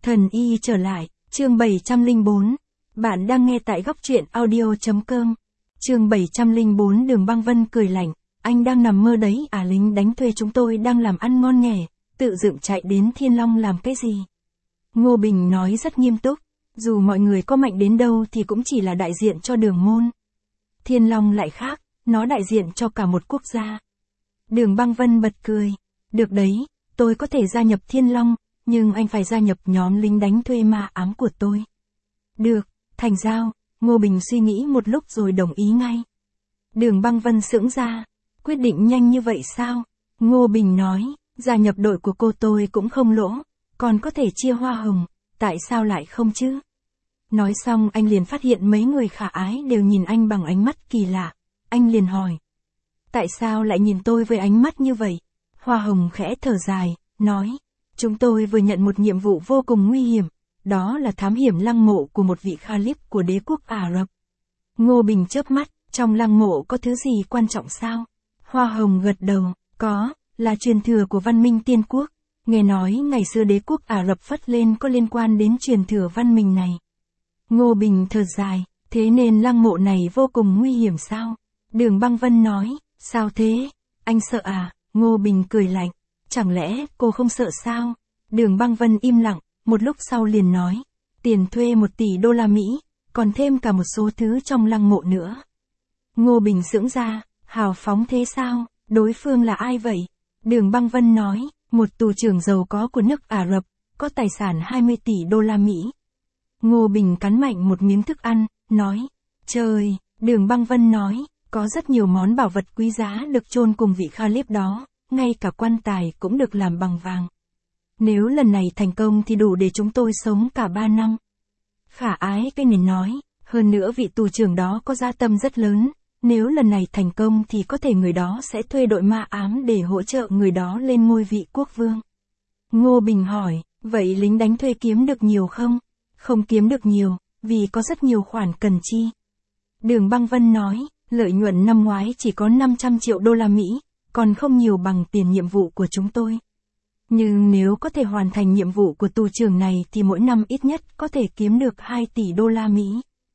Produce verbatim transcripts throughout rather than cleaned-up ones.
Thần y trở lại, chương bảy trăm lẻ bốn. Bạn đang nghe tại góc truyện audio chấm com. Chương bảy trăm lẻ bốn. Đường Băng Vân cười lạnh, anh đang nằm mơ đấy à, lính đánh thuê chúng tôi đang làm ăn ngon nghẻ, tự dựng chạy đến Thiên Long làm cái gì? Ngô Bình nói rất nghiêm túc, dù mọi người có mạnh đến đâu thì cũng chỉ là đại diện cho Đường môn. Thiên Long lại khác, nó đại diện cho cả một quốc gia. Đường Băng Vân bật cười, được đấy, tôi có thể gia nhập Thiên Long, nhưng anh phải gia nhập nhóm lính đánh thuê ma ám của tôi. Được, thành giao. Ngô Bình suy nghĩ một lúc rồi đồng ý ngay. Đường Băng Vân sững ra, quyết định nhanh như vậy sao? Ngô Bình nói, gia nhập đội của cô tôi cũng không lỗ, còn có thể chia hoa hồng, tại sao lại không chứ? Nói xong anh liền phát hiện mấy người khả ái đều nhìn anh bằng ánh mắt kỳ lạ. Anh liền hỏi, tại sao lại nhìn tôi với ánh mắt như vậy? Hoa hồng khẽ thở dài, nói, chúng tôi vừa nhận một nhiệm vụ vô cùng nguy hiểm, đó là thám hiểm lăng mộ của một vị Khalif của đế quốc Ả Rập. Ngô Bình chớp mắt, trong lăng mộ có thứ gì quan trọng sao? Hoa hồng gật đầu, có, là truyền thừa của văn minh tiên quốc. Nghe nói ngày xưa đế quốc Ả Rập phất lên có liên quan đến truyền thừa văn minh này. Ngô Bình thở dài, thế nên lăng mộ này vô cùng nguy hiểm sao? Đường Băng Vân nói, sao thế? Anh sợ à? Ngô Bình cười lạnh, chẳng lẽ cô không sợ sao? Đường Băng Vân im lặng, một lúc sau liền nói, tiền thuê một tỷ đô la Mỹ, còn thêm cả một số thứ trong lăng mộ nữa. Ngô Bình sững ra, hào phóng thế sao? Đối phương là ai vậy? Đường Băng Vân nói, một tù trưởng giàu có của nước Ả Rập, có tài sản hai mươi tỷ đô la Mỹ. Ngô Bình cắn mạnh một miếng thức ăn, nói, trời, Đường Băng Vân nói, có rất nhiều món bảo vật quý giá được chôn cùng vị Khalif đó, ngay cả quan tài cũng được làm bằng vàng. Nếu lần này thành công thì đủ để chúng tôi sống cả ba năm. Khả ái cái nền nói, hơn nữa vị tù trưởng đó có gia tâm rất lớn, nếu lần này thành công thì có thể người đó sẽ thuê đội ma ám để hỗ trợ người đó lên ngôi vị quốc vương. Ngô Bình hỏi, vậy lính đánh thuê kiếm được nhiều không? Không kiếm được nhiều, vì có rất nhiều khoản cần chi. Đường Băng Vân nói, lợi nhuận năm ngoái chỉ có năm trăm triệu đô la Mỹ, còn không nhiều bằng tiền nhiệm vụ của chúng tôi. Nhưng nếu có thể hoàn thành nhiệm vụ của tù trưởng này thì mỗi năm ít nhất có thể kiếm được hai tỷ đô la Mỹ.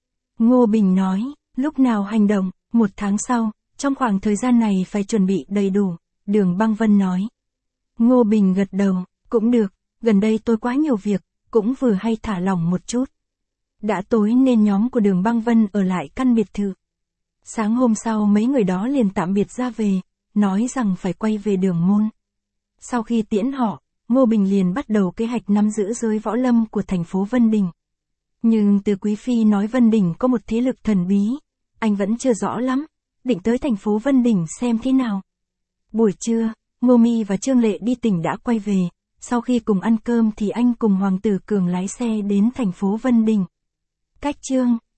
Ngô Bình nói, lúc nào hành động? Một tháng sau, trong khoảng thời gian này phải chuẩn bị đầy đủ, Đường Băng Vân nói. Ngô Bình gật đầu, cũng được, gần đây tôi quá nhiều việc, cũng vừa hay thả lỏng một chút. Đã tối nên nhóm của Đường Băng Vân ở lại căn biệt thự. Sáng hôm sau mấy người đó liền tạm biệt ra về, nói rằng phải quay về Đường môn. Sau khi tiễn họ, Ngô Bình liền bắt đầu kế hoạch nắm giữ giới võ lâm của thành phố Vân Đình. Nhưng từ Quý Phi nói Vân Đình có một thế lực thần bí, anh vẫn chưa rõ lắm, định tới thành phố Vân Đình xem thế nào. Buổi trưa, Ngô Mi và Trương Lệ đi tỉnh đã quay về, sau khi cùng ăn cơm thì anh cùng Hoàng tử Cường lái xe đến thành phố Vân Đình. Cách Trương